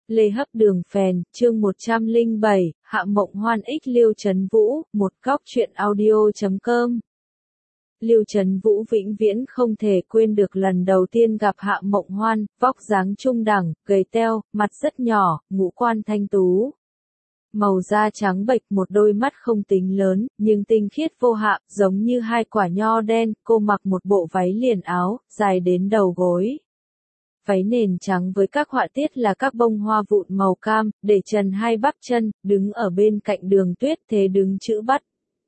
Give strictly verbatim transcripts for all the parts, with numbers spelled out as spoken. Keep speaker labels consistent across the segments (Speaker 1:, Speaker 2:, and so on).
Speaker 1: Lê Hấp Đường Phèn, chương một trăm lẻ bảy, Hạ Mộng Hoan x Liêu Trấn Vũ, một góc truyện audio chấm com. Liêu Trấn Vũ vĩnh viễn không thể quên được lần đầu tiên gặp Hạ Mộng Hoan, vóc dáng trung đẳng, gầy teo, mặt rất nhỏ, ngũ quan thanh tú. Màu da trắng bệch, một đôi mắt không tính lớn, nhưng tinh khiết vô hạ, giống như hai quả nho đen. Cô mặc một bộ váy liền áo, dài đến đầu gối. Váy nền trắng với các họa tiết là các bông hoa vụn màu cam, để trần hai bắp chân, đứng ở bên cạnh Đường Tuyết, thế đứng chữ bắt.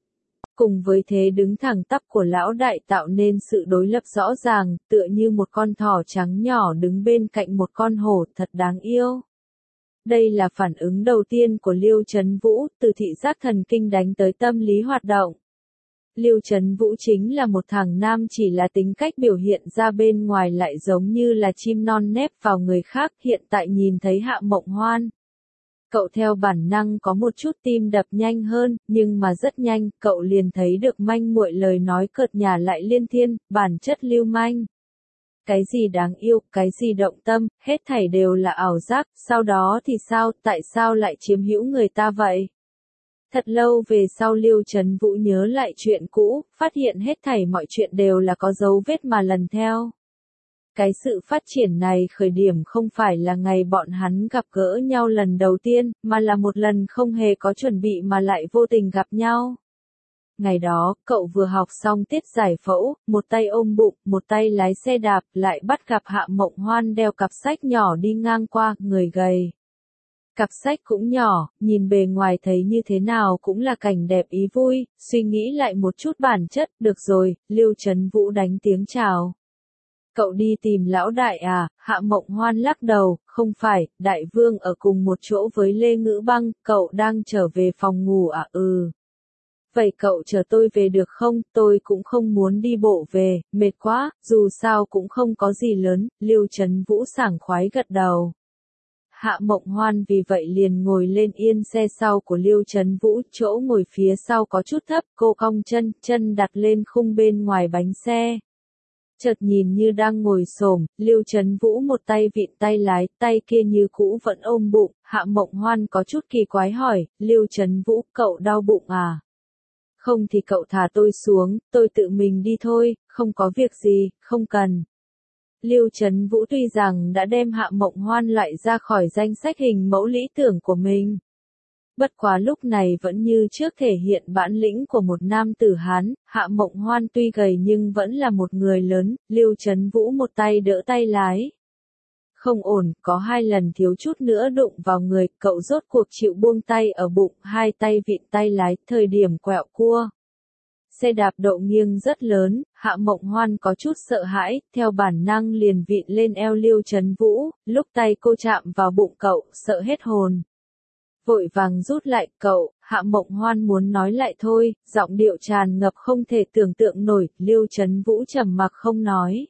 Speaker 1: Cùng với thế đứng thẳng tắp của lão đại tạo nên sự đối lập rõ ràng, tựa như một con thỏ trắng nhỏ đứng bên cạnh một con hổ, thật đáng yêu. Đây là phản ứng đầu tiên của Liêu Trấn Vũ, từ thị giác thần kinh đánh tới tâm lý hoạt động. Liêu Trấn Vũ chính là một thằng nam, chỉ là tính cách biểu hiện ra bên ngoài lại giống như là chim non nép vào người khác. Hiện tại nhìn thấy Hạ Mộng Hoan, cậu theo bản năng có một chút tim đập nhanh hơn, nhưng mà rất nhanh, cậu liền thấy được manh muội lời nói cợt nhả lại liên thiên, bản chất lưu manh. Cái gì đáng yêu, cái gì động tâm, hết thảy đều là ảo giác, sau đó thì sao, tại sao lại chiếm hữu người ta vậy? Thật lâu về sau Liêu Trấn Vũ nhớ lại chuyện cũ, phát hiện hết thảy mọi chuyện đều là có dấu vết mà lần theo. Cái sự phát triển này khởi điểm không phải là ngày bọn hắn gặp gỡ nhau lần đầu tiên, mà là một lần không hề có chuẩn bị mà lại vô tình gặp nhau. Ngày đó, cậu vừa học xong tiết giải phẫu, một tay ôm bụng, một tay lái xe đạp, lại bắt gặp Hạ Mộng Hoan đeo cặp sách nhỏ đi ngang qua, người gầy. Cặp sách cũng nhỏ, nhìn bề ngoài thấy như thế nào cũng là cảnh đẹp ý vui, suy nghĩ lại một chút bản chất, được rồi, Liêu Trấn Vũ đánh tiếng chào. Cậu đi tìm lão đại à? Hạ Mộng Hoan lắc đầu, không phải, đại vương ở cùng một chỗ với Lê Ngữ Băng, cậu đang trở về phòng ngủ à? Ừ. Vậy cậu chờ tôi về được không? Tôi cũng không muốn đi bộ về, mệt quá, dù sao cũng không có gì lớn. Liêu Trấn Vũ sảng khoái gật đầu. Hạ Mộng Hoan vì vậy liền ngồi lên yên xe sau của Liêu Trấn Vũ, chỗ ngồi phía sau có chút thấp, cô cong chân, chân đặt lên khung bên ngoài bánh xe. Chợt nhìn như đang ngồi xổm, Liêu Trấn Vũ một tay vịn tay lái, tay kia như cũ vẫn ôm bụng. Hạ Mộng Hoan có chút kỳ quái hỏi, Liêu Trấn Vũ, cậu đau bụng à? Không thì cậu thả tôi xuống, tôi tự mình đi thôi, không có việc gì, không cần. Liêu Trấn Vũ tuy rằng đã đem Hạ Mộng Hoan loại ra khỏi danh sách hình mẫu lý tưởng của mình. Bất quá lúc này vẫn như trước thể hiện bản lĩnh của một nam tử Hán. Hạ Mộng Hoan tuy gầy nhưng vẫn là một người lớn. Liêu Trấn Vũ một tay đỡ tay lái. Không ổn, có hai lần thiếu chút nữa đụng vào người, cậu rốt cuộc chịu buông tay ở bụng, hai tay vịn tay lái, thời điểm quẹo cua. Xe đạp độ nghiêng rất lớn, Hạ Mộng Hoan có chút sợ hãi, theo bản năng liền vịn lên eo Liêu Trấn Vũ, lúc tay cô chạm vào bụng cậu, sợ hết hồn. Vội vàng rút lại, cậu, Hạ Mộng Hoan muốn nói lại thôi, giọng điệu tràn ngập không thể tưởng tượng nổi. Liêu Trấn Vũ trầm mặc không nói.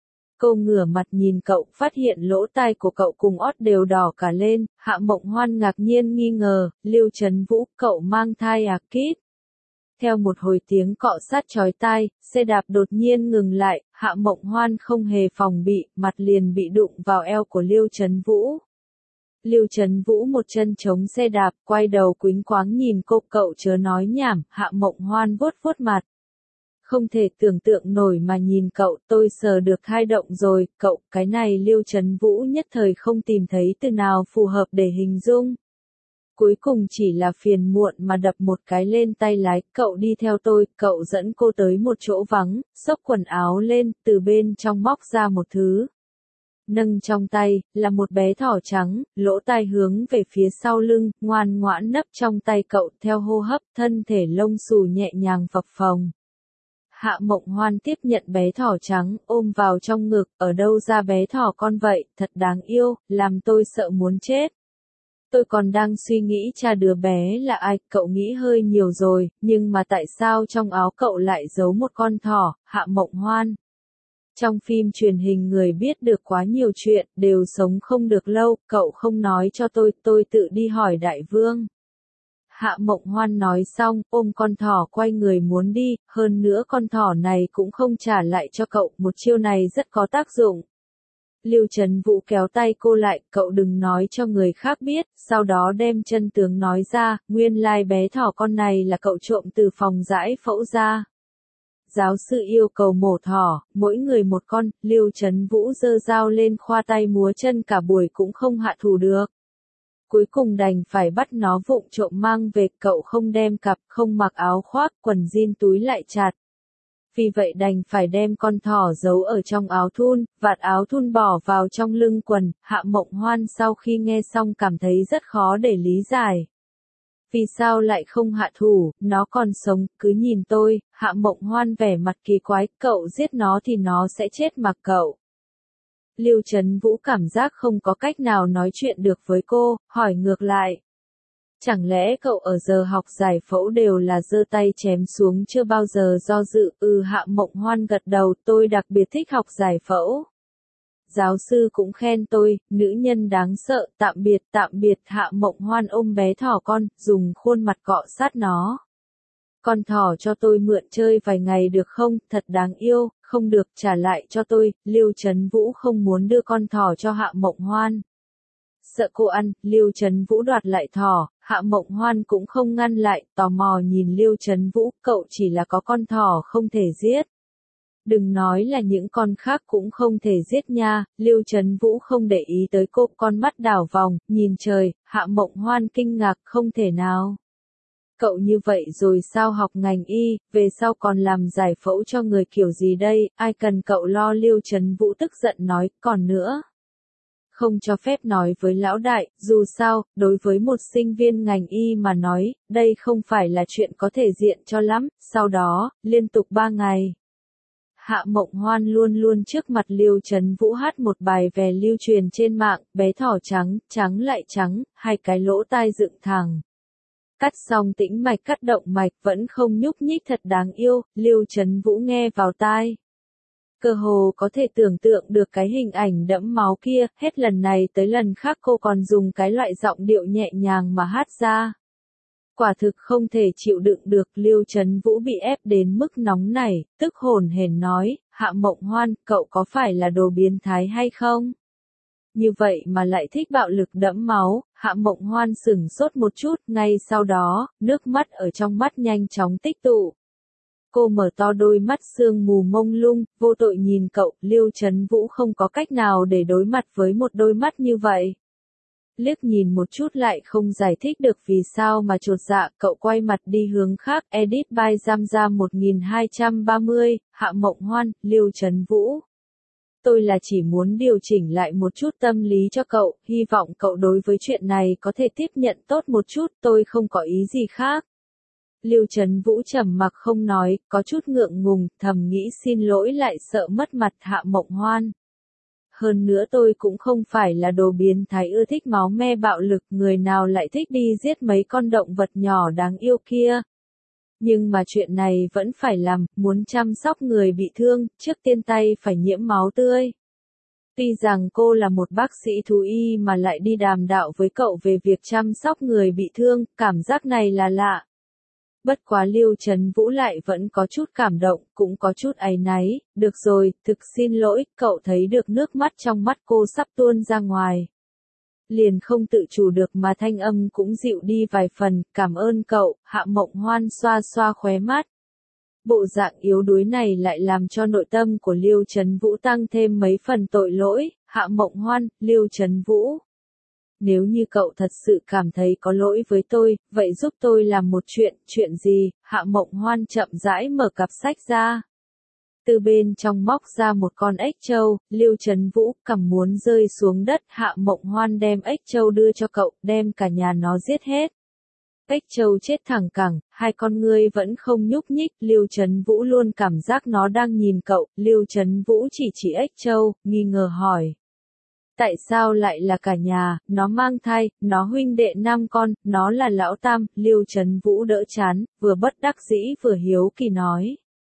Speaker 1: Cô ngửa mặt nhìn cậu, phát hiện lỗ tai của cậu cùng ót đều đỏ cả lên. Hạ Mộng Hoan ngạc nhiên nghi ngờ, Liêu Trấn Vũ, cậu mang thai à? Kít. Theo một hồi tiếng cọ sát chói tai, xe đạp đột nhiên ngừng lại. Hạ Mộng Hoan không hề phòng bị, mặt liền bị đụng vào eo của Liêu Trấn Vũ. Liêu Trấn Vũ một chân chống xe đạp, quay đầu quýnh quáng nhìn cô, cậu chớ nói nhảm. Hạ Mộng Hoan vuốt vuốt mặt. Không thể tưởng tượng nổi mà nhìn cậu, tôi sờ được thai động rồi, cậu, cái này. Liêu Trấn Vũ nhất thời không tìm thấy từ nào phù hợp để hình dung. Cuối cùng chỉ là phiền muộn mà đập một cái lên tay lái, cậu đi theo tôi, cậu dẫn cô tới một chỗ vắng, xốc quần áo lên, từ bên trong móc ra một thứ. Nâng trong tay, là một bé thỏ trắng, lỗ tai hướng về phía sau lưng, ngoan ngoãn nấp trong tay cậu, theo hô hấp, thân thể lông xù nhẹ nhàng phập phồng. Hạ Mộng Hoan tiếp nhận bé thỏ trắng, ôm vào trong ngực, ở đâu ra bé thỏ con vậy, thật đáng yêu, làm tôi sợ muốn chết. Tôi còn đang suy nghĩ cha đứa bé là ai, cậu nghĩ hơi nhiều rồi, nhưng mà tại sao trong áo cậu lại giấu một con thỏ? Hạ Mộng Hoan. Trong phim truyền hình người biết được quá nhiều chuyện, đều sống không được lâu, cậu không nói cho tôi, tôi tự đi hỏi đại vương. Hạ Mộng Hoan nói xong, ôm con thỏ quay người muốn đi, hơn nữa con thỏ này cũng không trả lại cho cậu, một chiêu này rất có tác dụng. Lưu Trấn Vũ kéo tay cô lại, cậu đừng nói cho người khác biết, sau đó đem chân tướng nói ra, nguyên lai bé thỏ con này là cậu trộm từ phòng giải phẫu ra. Giáo sư yêu cầu mổ thỏ, mỗi người một con, Lưu Trấn Vũ giơ dao lên khoa tay múa chân cả buổi cũng không hạ thủ được. Cuối cùng đành phải bắt nó vụng trộm mang về, cậu không đem cặp, không mặc áo khoác, quần jean túi lại chặt. Vì vậy đành phải đem con thỏ giấu ở trong áo thun, vạt áo thun bỏ vào trong lưng quần. Hạ Mộng Hoan sau khi nghe xong cảm thấy rất khó để lý giải. Vì sao lại không hạ thủ, nó còn sống, cứ nhìn tôi. Hạ Mộng Hoan vẻ mặt kỳ quái, cậu giết nó thì nó sẽ chết mà cậu. Lưu Trấn Vũ cảm giác không có cách nào nói chuyện được với cô, hỏi ngược lại. Chẳng lẽ cậu ở giờ học giải phẫu đều là giơ tay chém xuống chưa bao giờ do dự? Ừ, Hạ Mộng Hoan gật đầu, tôi đặc biệt thích học giải phẫu. Giáo sư cũng khen tôi, nữ nhân đáng sợ, tạm biệt, tạm biệt. Hạ Mộng Hoan ôm bé thỏ con, dùng khuôn mặt cọ sát nó. Con thỏ cho tôi mượn chơi vài ngày được không, thật đáng yêu, không được, trả lại cho tôi. Lưu Trấn Vũ không muốn đưa con thỏ cho Hạ Mộng Hoan. Sợ cô ăn, Lưu Trấn Vũ đoạt lại thỏ, Hạ Mộng Hoan cũng không ngăn lại, tò mò nhìn Lưu Trấn Vũ, cậu chỉ là có con thỏ không thể giết. Đừng nói là những con khác cũng không thể giết nha. Lưu Trấn Vũ không để ý tới cô, con mắt đảo vòng, nhìn trời. Hạ Mộng Hoan kinh ngạc, không thể nào. Cậu như vậy rồi sao học ngành y, về sau còn làm giải phẫu cho người kiểu gì đây, ai cần cậu lo. Lưu Trấn Vũ tức giận nói, còn nữa. Không cho phép nói với lão đại, dù sao, đối với một sinh viên ngành y mà nói, đây không phải là chuyện có thể diện cho lắm. Sau đó, liên tục ba ngày. Hạ Mộng Hoan luôn luôn trước mặt Lưu Trấn Vũ hát một bài về lưu truyền trên mạng, bé thỏ trắng, trắng lại trắng, hai cái lỗ tai dựng thẳng. Cắt xong tĩnh mạch cắt động mạch vẫn không nhúc nhích thật đáng yêu, Lưu Trấn Vũ nghe vào tai. Cơ hồ có thể tưởng tượng được cái hình ảnh đẫm máu kia, hết lần này tới lần khác cô còn dùng cái loại giọng điệu nhẹ nhàng mà hát ra. Quả thực không thể chịu đựng được, Lưu Trấn Vũ bị ép đến mức nóng nảy, tức hồn hển nói, Hạ Mộng Hoan, cậu có phải là đồ biến thái hay không? Như vậy mà lại thích bạo lực đẫm máu. Hạ Mộng Hoan sửng sốt một chút, ngay sau đó, nước mắt ở trong mắt nhanh chóng tích tụ. Cô mở to đôi mắt sương mù mông lung, vô tội nhìn cậu. Lưu Trấn Vũ không có cách nào để đối mặt với một đôi mắt như vậy. Liếc nhìn một chút lại không giải thích được vì sao mà chột dạ, cậu quay mặt đi hướng khác. Edit by Jamja một nghìn hai trăm ba mươi, Hạ Mộng Hoan, Lưu Trấn Vũ. Tôi là chỉ muốn điều chỉnh lại một chút tâm lý cho cậu, hy vọng cậu đối với chuyện này có thể tiếp nhận tốt một chút, tôi không có ý gì khác. Lưu Trấn Vũ trầm mặc không nói, có chút ngượng ngùng, thầm nghĩ xin lỗi lại sợ mất mặt Hạ Mộng Hoan. Hơn nữa tôi cũng không phải là đồ biến thái ưa thích máu me bạo lực, người nào lại thích đi giết mấy con động vật nhỏ đáng yêu kia. Nhưng mà chuyện này vẫn phải làm, muốn chăm sóc người bị thương, trước tiên tay phải nhiễm máu tươi. Tuy rằng cô là một bác sĩ thú y mà lại đi đàm đạo với cậu về việc chăm sóc người bị thương, cảm giác này là lạ. Bất quá Lưu Trấn Vũ lại vẫn có chút cảm động, cũng có chút áy náy, được rồi, thực xin lỗi, cậu thấy được nước mắt trong mắt cô sắp tuôn ra ngoài. Liền không tự chủ được mà thanh âm cũng dịu đi vài phần, cảm ơn cậu. Hạ Mộng Hoan xoa xoa khóe mắt. Bộ dạng yếu đuối này lại làm cho nội tâm của Lưu Trấn Vũ tăng thêm mấy phần tội lỗi. Hạ Mộng Hoan, Lưu Trấn Vũ. Nếu như cậu thật sự cảm thấy có lỗi với tôi, vậy giúp tôi làm một chuyện, chuyện gì? Hạ Mộng Hoan chậm rãi mở cặp sách ra. Từ bên trong móc ra một con ếch trâu, Lưu Trấn Vũ cầm muốn rơi xuống đất. Hạ Mộng Hoan đem ếch trâu đưa cho cậu, đem cả nhà nó giết hết. Ếch trâu chết thẳng cẳng, hai con ngươi vẫn không nhúc nhích. Lưu Trấn Vũ luôn cảm giác nó đang nhìn cậu. Lưu Trấn Vũ chỉ chỉ ếch trâu, nghi ngờ hỏi. Tại sao lại là cả nhà, nó mang thai, nó huynh đệ năm con, nó là lão tam. Lưu Trấn Vũ đỡ chán, vừa bất đắc dĩ vừa hiếu kỳ nói.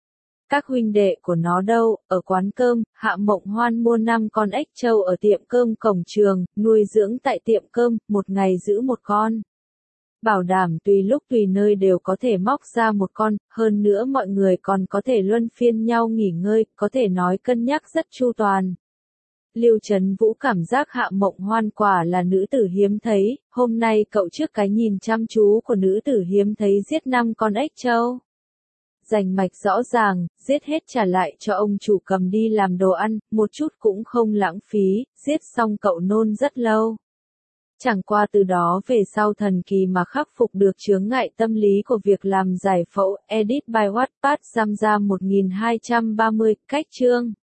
Speaker 1: Các huynh đệ của nó đâu, ở quán cơm. Hạ Mộng Hoan mua năm con ếch trâu ở tiệm cơm cổng trường, nuôi dưỡng tại tiệm cơm, một ngày giữ một con. Bảo đảm tùy lúc tùy nơi đều có thể móc ra một con, hơn nữa mọi người còn có thể luân phiên nhau nghỉ ngơi, có thể nói cân nhắc rất chu toàn. Lưu Trấn Vũ cảm giác Hạ Mộng Hoan quả là nữ tử hiếm thấy, hôm nay cậu trước cái nhìn chăm chú của nữ tử hiếm thấy giết năm con ếch trâu. Rành mạch rõ ràng, giết hết trả lại cho ông chủ cầm đi làm đồ ăn, một chút cũng không lãng phí, giết xong cậu nôn rất lâu. Chẳng qua từ đó về sau thần kỳ mà khắc phục được chướng ngại tâm lý của việc làm giải phẫu, edit by Wattpad Giam Giam một nghìn hai trăm ba mươi, cách chương.